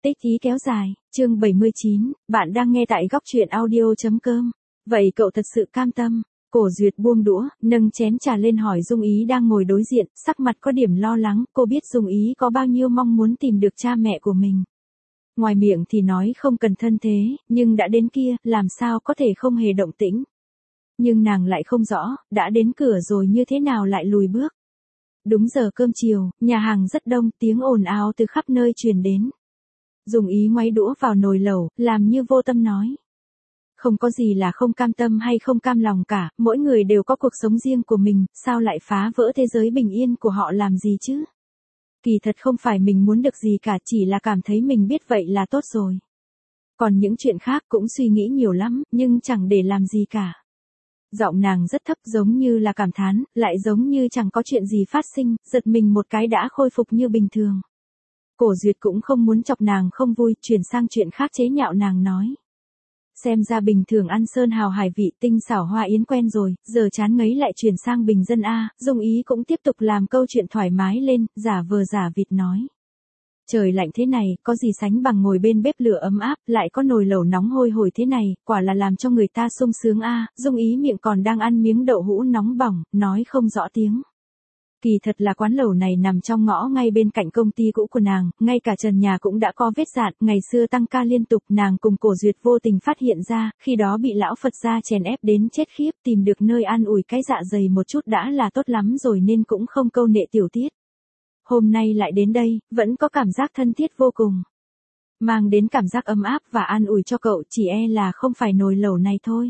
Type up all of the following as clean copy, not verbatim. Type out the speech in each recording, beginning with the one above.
Tích ý kéo dài, chương 79, bạn đang nghe tại góc truyện audio.com. Vậy cậu thật sự cam tâm? Cổ Duyệt buông đũa, nâng chén trà lên hỏi Dung Ý đang ngồi đối diện, sắc mặt có điểm lo lắng, cô biết Dung Ý có bao nhiêu mong muốn tìm được cha mẹ của mình. Ngoài miệng thì nói không cần thân thế, nhưng đã đến kia, làm sao có thể không hề động tĩnh. Nhưng nàng lại không rõ, đã đến cửa rồi như thế nào lại lùi bước. Đúng giờ cơm chiều, nhà hàng rất đông, tiếng ồn ào từ khắp nơi truyền đến. Dung Ý ngoáy đũa vào nồi lẩu, làm như vô tâm nói. Không có gì là không cam tâm hay không cam lòng cả, mỗi người đều có cuộc sống riêng của mình, sao lại phá vỡ thế giới bình yên của họ làm gì chứ? Kỳ thật không phải mình muốn được gì cả, chỉ là cảm thấy mình biết vậy là tốt rồi. Còn những chuyện khác cũng suy nghĩ nhiều lắm, nhưng chẳng để làm gì cả. Giọng nàng rất thấp, giống như là cảm thán, lại giống như chẳng có chuyện gì phát sinh, giật mình một cái đã khôi phục như bình thường. Cổ Duyệt cũng không muốn chọc nàng không vui, chuyển sang chuyện khác chế nhạo nàng nói. Xem ra bình thường ăn sơn hào hải vị tinh xảo hoa yến quen rồi, giờ chán ngấy lại chuyển sang bình dân a. Dung Ý cũng tiếp tục làm câu chuyện thoải mái lên, giả vờ giả vịt nói. Trời lạnh thế này, có gì sánh bằng ngồi bên bếp lửa ấm áp, lại có nồi lẩu nóng hôi hổi thế này, quả là làm cho người ta sung sướng a. Dung Ý miệng còn đang ăn miếng đậu hũ nóng bỏng, nói không rõ tiếng. Kỳ thật là quán lẩu này nằm trong ngõ ngay bên cạnh công ty cũ của nàng, ngay cả trần nhà cũng đã có vết dạn, ngày xưa tăng ca liên tục, nàng cùng Cổ Duyệt vô tình phát hiện ra, khi đó bị lão Phật gia chèn ép đến chết khiếp, tìm được nơi an ủi cái dạ dày một chút đã là tốt lắm rồi nên cũng không câu nệ tiểu tiết. Hôm nay lại đến đây, vẫn có cảm giác thân thiết vô cùng. Mang đến cảm giác ấm áp và an ủi cho cậu, chỉ e là không phải nồi lẩu này thôi.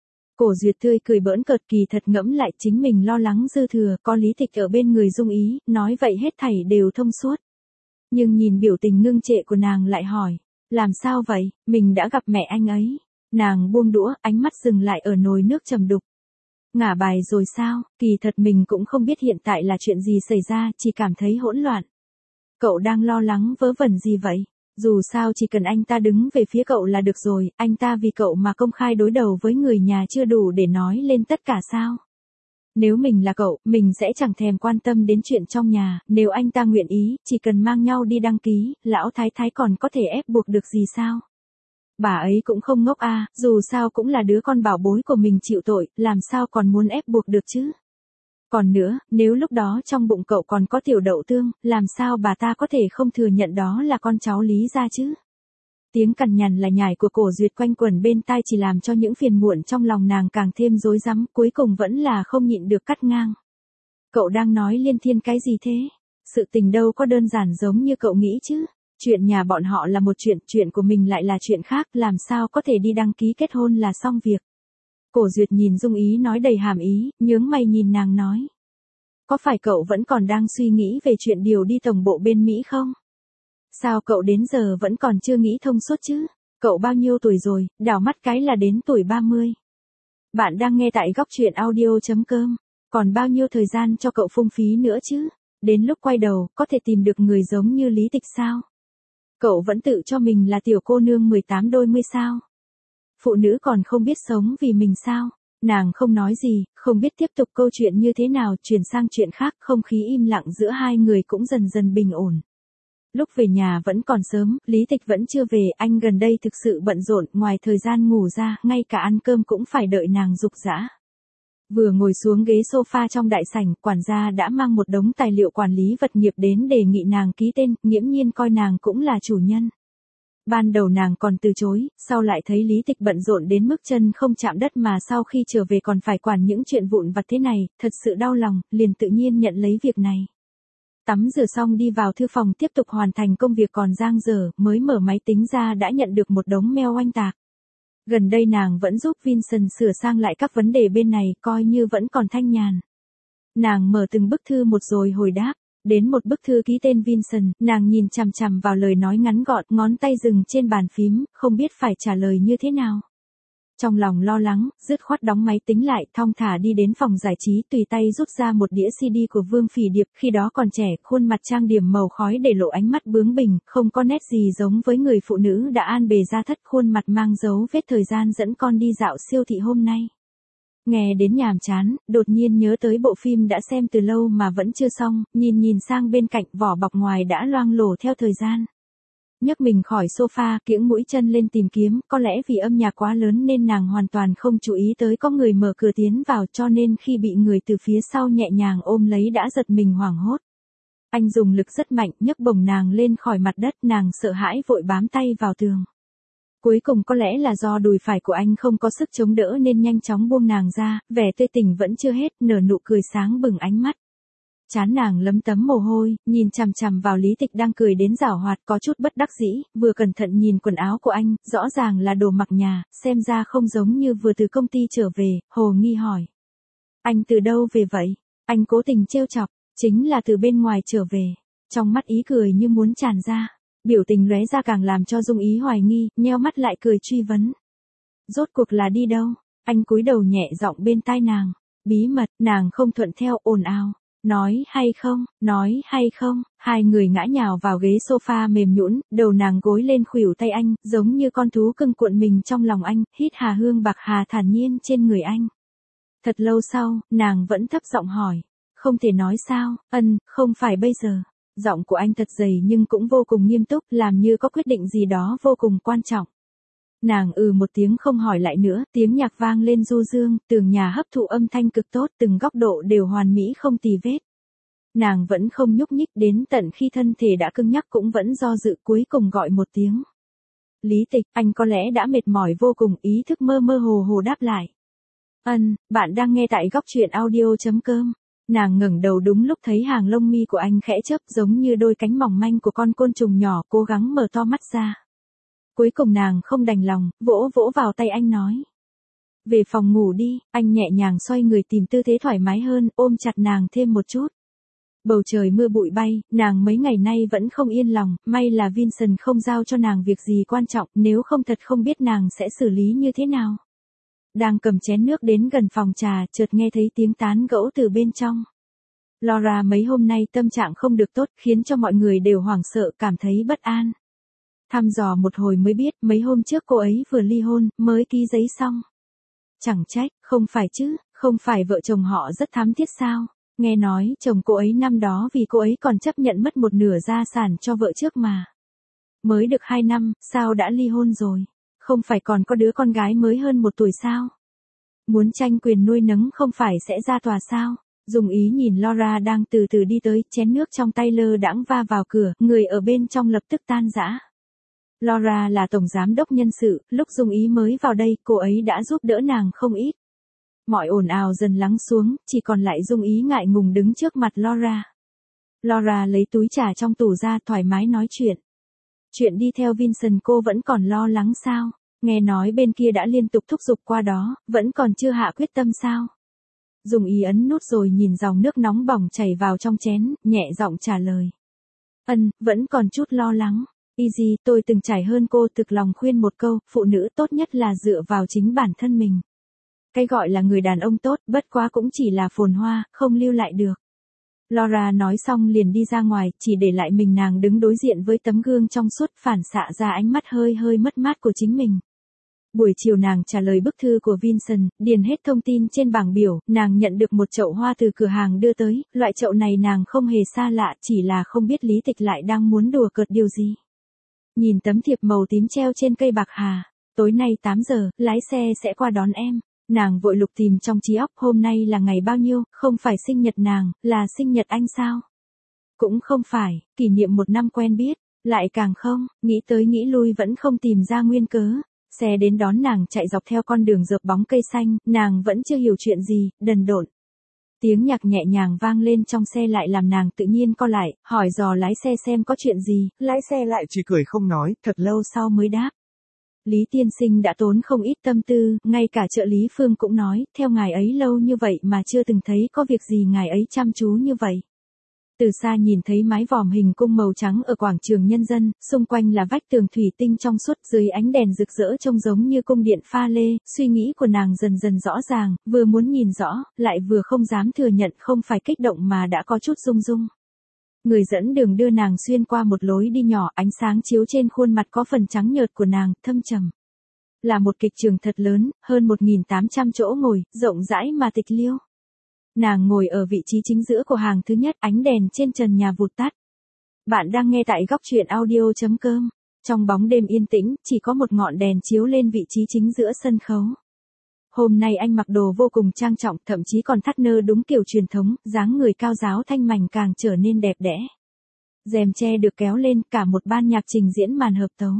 Cổ Duyệt tươi cười bỡn cợt, kỳ thật ngẫm lại chính mình lo lắng dư thừa, có Lý Tịch ở bên người Dung Ý, nói vậy hết thảy đều thông suốt. Nhưng nhìn biểu tình ngưng trệ của nàng lại hỏi, làm sao vậy, mình đã gặp mẹ anh ấy. Nàng buông đũa, ánh mắt dừng lại ở nồi nước trầm đục. Ngả bài rồi sao, kỳ thật mình cũng không biết hiện tại là chuyện gì xảy ra, chỉ cảm thấy hỗn loạn. Cậu đang lo lắng vớ vẩn gì vậy? Dù sao chỉ cần anh ta đứng về phía cậu là được rồi, anh ta vì cậu mà công khai đối đầu với người nhà chưa đủ để nói lên tất cả sao? Nếu mình là cậu, mình sẽ chẳng thèm quan tâm đến chuyện trong nhà, nếu anh ta nguyện ý, chỉ cần mang nhau đi đăng ký, lão thái thái còn có thể ép buộc được gì sao? Bà ấy cũng không ngốc a, dù sao cũng là đứa con bảo bối của mình chịu tội, làm sao còn muốn ép buộc được chứ? Còn nữa, nếu lúc đó trong bụng cậu còn có tiểu đậu tương, làm sao bà ta có thể không thừa nhận đó là con cháu Lý gia chứ? Tiếng cằn nhằn là nhải của Cổ Duyệt quanh quẩn bên tai chỉ làm cho những phiền muộn trong lòng nàng càng thêm rối rắm, cuối cùng vẫn là không nhịn được cắt ngang. Cậu đang nói liên thiên cái gì thế? Sự tình đâu có đơn giản giống như cậu nghĩ chứ? Chuyện nhà bọn họ là một chuyện, chuyện của mình lại là chuyện khác, làm sao có thể đi đăng ký kết hôn là xong việc. Cổ Duyệt nhìn Dung Ý nói đầy hàm ý, nhướng mày nhìn nàng nói. Có phải cậu vẫn còn đang suy nghĩ về chuyện điều đi tổng bộ bên Mỹ không? Sao cậu đến giờ vẫn còn chưa nghĩ thông suốt chứ? Cậu bao nhiêu tuổi rồi, đảo mắt cái là đến tuổi 30. Bạn đang nghe tại góc truyện audio.com. Còn bao nhiêu thời gian cho cậu phung phí nữa chứ? Đến lúc quay đầu, có thể tìm được người giống như Lý Tịch sao? Cậu vẫn tự cho mình là tiểu cô nương 18 đôi mươi sao? Phụ nữ còn không biết sống vì mình sao? Nàng không nói gì, không biết tiếp tục câu chuyện như thế nào, chuyển sang chuyện khác, không khí im lặng giữa hai người cũng dần dần bình ổn. Lúc về nhà vẫn còn sớm, Lý Tịch vẫn chưa về, anh gần đây thực sự bận rộn, ngoài thời gian ngủ ra, ngay cả ăn cơm cũng phải đợi nàng giục giã. Vừa ngồi xuống ghế sofa trong đại sảnh, quản gia đã mang một đống tài liệu quản lý vật nghiệp đến đề nghị nàng ký tên, nghiễm nhiên coi nàng cũng là chủ nhân. Ban đầu nàng còn từ chối, sau lại thấy Lý Tịch bận rộn đến mức chân không chạm đất mà sau khi trở về còn phải quản những chuyện vụn vặt thế này, thật sự đau lòng, liền tự nhiên nhận lấy việc này. Tắm rửa xong đi vào thư phòng tiếp tục hoàn thành công việc còn dang dở, mới mở máy tính ra đã nhận được một đống mail oanh tạc. Gần đây nàng vẫn giúp Vincent sửa sang lại các vấn đề bên này, coi như vẫn còn thanh nhàn. Nàng mở từng bức thư một rồi hồi đáp. Đến một bức thư ký tên Vincent, nàng nhìn chằm chằm vào lời nói ngắn gọn, ngón tay dừng trên bàn phím, không biết phải trả lời như thế nào. Trong lòng lo lắng, dứt khoát đóng máy tính lại, thong thả đi đến phòng giải trí, tùy tay rút ra một đĩa CD của Vương Phỉ Điệp, khi đó còn trẻ, khuôn mặt trang điểm màu khói để lộ ánh mắt bướng bỉnh, không có nét gì giống với người phụ nữ đã an bề gia thất, khuôn mặt mang dấu vết thời gian dẫn con đi dạo siêu thị hôm nay. Nghe đến nhàm chán, đột nhiên nhớ tới bộ phim đã xem từ lâu mà vẫn chưa xong, nhìn sang bên cạnh, vỏ bọc ngoài đã loang lổ theo thời gian. nhấc mình khỏi sofa, kiễng mũi chân lên tìm kiếm, có lẽ vì âm nhạc quá lớn nên nàng hoàn toàn không chú ý tới có người mở cửa tiến vào, cho nên khi bị người từ phía sau nhẹ nhàng ôm lấy đã giật mình hoảng hốt. Anh dùng lực rất mạnh, nhấc bổng nàng lên khỏi mặt đất, nàng sợ hãi vội bám tay vào tường. Cuối cùng có lẽ là do đùi phải của anh không có sức chống đỡ nên nhanh chóng buông nàng ra, vẻ tươi tỉnh vẫn chưa hết, nở nụ cười sáng bừng ánh mắt. Trán nàng lấm tấm mồ hôi, nhìn chằm chằm vào Lý Tịch đang cười đến giảo hoạt, có chút bất đắc dĩ, vừa cẩn thận nhìn quần áo của anh, rõ ràng là đồ mặc nhà, xem ra không giống như vừa từ công ty trở về, hồ nghi hỏi. Anh từ đâu về vậy? Anh cố tình trêu chọc, chính là từ bên ngoài trở về. Trong mắt ý cười như muốn tràn ra, biểu tình lóe ra càng làm cho Dung Ý hoài nghi, nheo mắt lại cười truy vấn. Rốt cuộc là đi đâu? Anh cúi đầu nhẹ giọng bên tai nàng. Bí mật, nàng không thuận theo, ồn ào. Nói hay không, hai người ngã nhào vào ghế sofa mềm nhũn, đầu nàng gối lên khuỷu tay anh, giống như con thú cưng cuộn mình trong lòng anh, hít hà hương bạc hà thản nhiên trên người anh. Thật lâu sau, nàng vẫn thấp giọng hỏi, không thể nói sao, không phải bây giờ. Giọng của anh thật dày nhưng cũng vô cùng nghiêm túc, làm như có quyết định gì đó vô cùng quan trọng. Nàng một tiếng không hỏi lại nữa, tiếng nhạc vang lên du dương, tường nhà hấp thụ âm thanh cực tốt, từng góc độ đều hoàn mỹ không tì vết. Nàng vẫn không nhúc nhích, đến tận khi thân thể đã cứng nhắc cũng vẫn do dự, cuối cùng gọi một tiếng. Lý Tịch, anh có lẽ đã mệt mỏi vô cùng, ý thức mơ mơ hồ hồ đáp lại. Bạn đang nghe tại góc truyện audio.com. Nàng ngẩng đầu đúng lúc thấy hàng lông mi của anh khẽ chớp, giống như đôi cánh mỏng manh của con côn trùng nhỏ, cố gắng mở to mắt ra. Cuối cùng nàng không đành lòng, vỗ vỗ vào tay anh nói. Về phòng ngủ đi, anh nhẹ nhàng xoay người tìm tư thế thoải mái hơn, ôm chặt nàng thêm một chút. Bầu trời mưa bụi bay, nàng mấy ngày nay vẫn không yên lòng, may là Vincent không giao cho nàng việc gì quan trọng, nếu không thật không biết nàng sẽ xử lý như thế nào. Đang cầm chén nước đến gần phòng trà, chợt nghe thấy tiếng tán gẫu từ bên trong. Laura mấy hôm nay tâm trạng không được tốt, khiến cho mọi người đều hoảng sợ, cảm thấy bất an. Thăm dò một hồi mới biết, mấy hôm trước cô ấy vừa ly hôn, mới ký giấy xong. Chẳng trách, không phải chứ, không phải vợ chồng họ rất thắm thiết sao? Nghe nói, chồng cô ấy năm đó vì cô ấy còn chấp nhận mất một nửa gia sản cho vợ trước mà. Mới được 2 năm, sao đã ly hôn rồi? Không phải còn có đứa con gái mới hơn 1 tuổi sao? Muốn tranh quyền nuôi nấng không phải sẽ ra tòa sao? Dung Ý nhìn Laura đang từ từ đi tới, chén nước trong tay lơ đãng va vào cửa, người ở bên trong lập tức tan rã. Laura là tổng giám đốc nhân sự, lúc Dung Ý mới vào đây, cô ấy đã giúp đỡ nàng không ít. Mọi ồn ào dần lắng xuống, chỉ còn lại Dung Ý ngại ngùng đứng trước mặt Laura. Laura lấy túi trà trong tủ ra, thoải mái nói chuyện. Chuyện đi theo Vincent cô vẫn còn lo lắng sao? Nghe nói bên kia đã liên tục thúc giục qua đó, vẫn còn chưa hạ quyết tâm sao? Dung Ý ấn nút rồi nhìn dòng nước nóng bỏng chảy vào trong chén, nhẹ giọng trả lời. Vẫn còn chút lo lắng. Easy, tôi từng trải hơn cô, thực lòng khuyên một câu, phụ nữ tốt nhất là dựa vào chính bản thân mình. Cái gọi là người đàn ông tốt, bất quá cũng chỉ là phồn hoa, không lưu lại được. Laura nói xong liền đi ra ngoài, chỉ để lại mình nàng đứng đối diện với tấm gương trong suốt, phản xạ ra ánh mắt hơi hơi mất mát của chính mình. Buổi chiều nàng trả lời bức thư của Vincent, điền hết thông tin trên bảng biểu, nàng nhận được một chậu hoa từ cửa hàng đưa tới, loại chậu này nàng không hề xa lạ, chỉ là không biết Lý Tịch lại đang muốn đùa cợt điều gì. Nhìn tấm thiệp màu tím treo trên cây bạc hà, tối nay 8 giờ, lái xe sẽ qua đón em. Nàng vội lục tìm trong trí óc, hôm nay là ngày bao nhiêu, không phải sinh nhật nàng, là sinh nhật anh sao? Cũng không phải, kỷ niệm 1 năm quen biết, lại càng không, nghĩ tới nghĩ lui vẫn không tìm ra nguyên cớ. Xe đến đón nàng chạy dọc theo con đường rợp bóng cây xanh, nàng vẫn chưa hiểu chuyện gì, đần độn. Tiếng nhạc nhẹ nhàng vang lên trong xe lại làm nàng tự nhiên co lại, hỏi dò lái xe xem có chuyện gì, lái xe lại chỉ cười không nói, thật lâu sau mới đáp. Lý tiên sinh đã tốn không ít tâm tư, ngay cả trợ lý Phương cũng nói, theo ngài ấy lâu như vậy mà chưa từng thấy có việc gì ngài ấy chăm chú như vậy. Từ xa nhìn thấy mái vòm hình cung màu trắng ở quảng trường Nhân dân, xung quanh là vách tường thủy tinh trong suốt, dưới ánh đèn rực rỡ trông giống như cung điện pha lê, suy nghĩ của nàng dần dần rõ ràng, vừa muốn nhìn rõ, lại vừa không dám thừa nhận, không phải kích động mà đã có chút rung rung. Người dẫn đường đưa nàng xuyên qua một lối đi nhỏ, ánh sáng chiếu trên khuôn mặt có phần trắng nhợt của nàng, thâm trầm. Là một kịch trường thật lớn, hơn 1.800 chỗ ngồi, rộng rãi mà tịch liêu. Nàng ngồi ở vị trí chính giữa của hàng thứ nhất, ánh đèn trên trần nhà vụt tắt. Bạn đang nghe tại góc truyện audio.com. Trong bóng đêm yên tĩnh, chỉ có một ngọn đèn chiếu lên vị trí chính giữa sân khấu. Hôm nay anh mặc đồ vô cùng trang trọng, thậm chí còn thắt nơ đúng kiểu truyền thống, dáng người cao ráo thanh mảnh càng trở nên đẹp đẽ. Rèm tre được kéo lên, cả một ban nhạc trình diễn màn hợp tấu.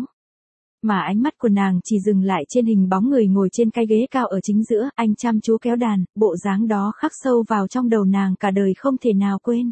Mà ánh mắt của nàng chỉ dừng lại trên hình bóng người ngồi trên cái ghế cao ở chính giữa, anh chăm chú kéo đàn, bộ dáng đó khắc sâu vào trong đầu nàng cả đời không thể nào quên.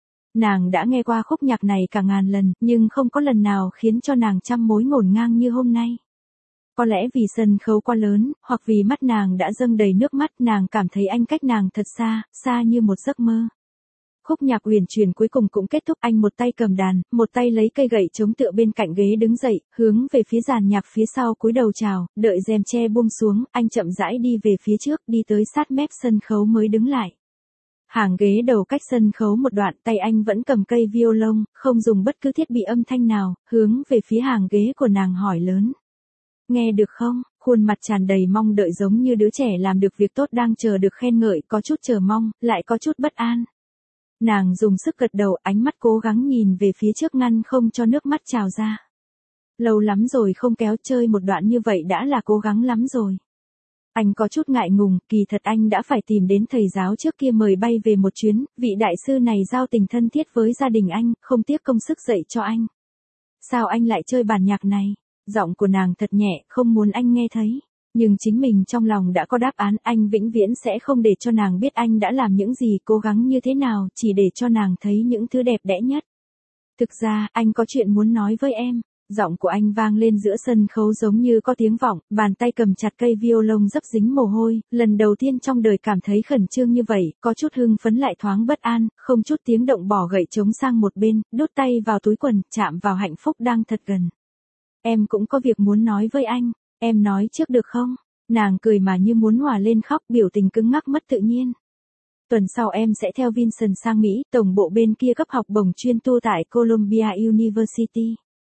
Nàng đã nghe qua khúc nhạc này cả ngàn lần, nhưng không có lần nào khiến cho nàng trăm mối ngổn ngang như hôm nay. Có lẽ vì sân khấu quá lớn, hoặc vì mắt nàng đã dâng đầy nước mắt, nàng cảm thấy anh cách nàng thật xa, xa như một giấc mơ. Khúc nhạc uyển chuyển cuối cùng cũng kết thúc, anh một tay cầm đàn, một tay lấy cây gậy chống tựa bên cạnh ghế đứng dậy, hướng về phía dàn nhạc phía sau cúi đầu chào, đợi rèm tre buông xuống, anh chậm rãi đi về phía trước, đi tới sát mép sân khấu mới đứng lại. Hàng ghế đầu cách sân khấu một đoạn, tay anh vẫn cầm cây violon, không dùng bất cứ thiết bị âm thanh nào, hướng về phía hàng ghế của nàng hỏi lớn. Nghe được không? Khuôn mặt tràn đầy mong đợi giống như đứa trẻ làm được việc tốt đang chờ được khen ngợi, có chút chờ mong, lại có chút bất an. Nàng dùng sức gật đầu, ánh mắt cố gắng nhìn về phía trước ngăn không cho nước mắt trào ra. Lâu lắm rồi không kéo, chơi một đoạn như vậy đã là cố gắng lắm rồi. Anh có chút ngại ngùng, kỳ thật anh đã phải tìm đến thầy giáo trước kia mời bay về một chuyến, vị đại sư này giao tình thân thiết với gia đình anh, không tiếc công sức dạy cho anh. Sao anh lại chơi bản nhạc này? Giọng của nàng thật nhẹ, không muốn anh nghe thấy. Nhưng chính mình trong lòng đã có đáp án, anh vĩnh viễn sẽ không để cho nàng biết anh đã làm những gì, cố gắng như thế nào, chỉ để cho nàng thấy những thứ đẹp đẽ nhất. Thực ra, anh có chuyện muốn nói với em. Giọng của anh vang lên giữa sân khấu giống như có tiếng vọng, bàn tay cầm chặt cây violon dấp dính mồ hôi, lần đầu tiên trong đời cảm thấy khẩn trương như vậy, có chút hưng phấn lại thoáng bất an, không chút tiếng động bỏ gậy trống sang một bên, đút tay vào túi quần, chạm vào hạnh phúc đang thật gần. Em cũng có việc muốn nói với anh, em nói trước được không? Nàng cười mà như muốn hòa lên khóc, biểu tình cứng ngắc mất tự nhiên. Tuần sau em sẽ theo Vincent sang Mỹ, tổng bộ bên kia cấp học bổng chuyên tu tại Columbia University.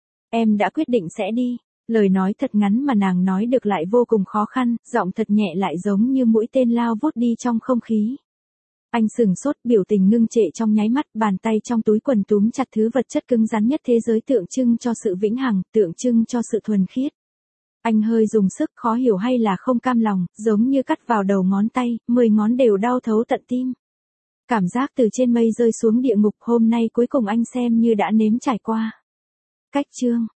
Em đã quyết định sẽ đi. Lời nói thật ngắn mà nàng nói được lại vô cùng khó khăn, giọng thật nhẹ lại giống như mũi tên lao vút đi trong không khí. Anh sừng sốt, biểu tình ngưng trệ trong nháy mắt, bàn tay trong túi quần túm chặt thứ vật chất cứng rắn nhất thế giới, tượng trưng cho sự vĩnh hằng, tượng trưng cho sự thuần khiết. Anh hơi dùng sức, khó hiểu hay là không cam lòng, giống như cắt vào đầu ngón tay, 10 ngón đều đau thấu tận tim. Cảm giác từ trên mây rơi xuống địa ngục, hôm nay cuối cùng anh xem như đã nếm trải qua. Cách chương